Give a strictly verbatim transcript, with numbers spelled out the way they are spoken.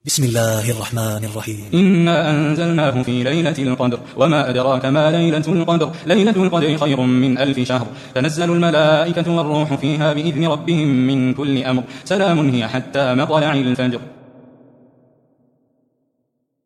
بسم الله الرحمن الرحيم. إنا أنزلناه في ليلة القدر وما أدراك ما ليلة القدر ليلة القدر خير من ألف شهر تنزل الملائكة والروح فيها بإذن ربهم من كل أمر سلام هي حتى مطلع الفجر.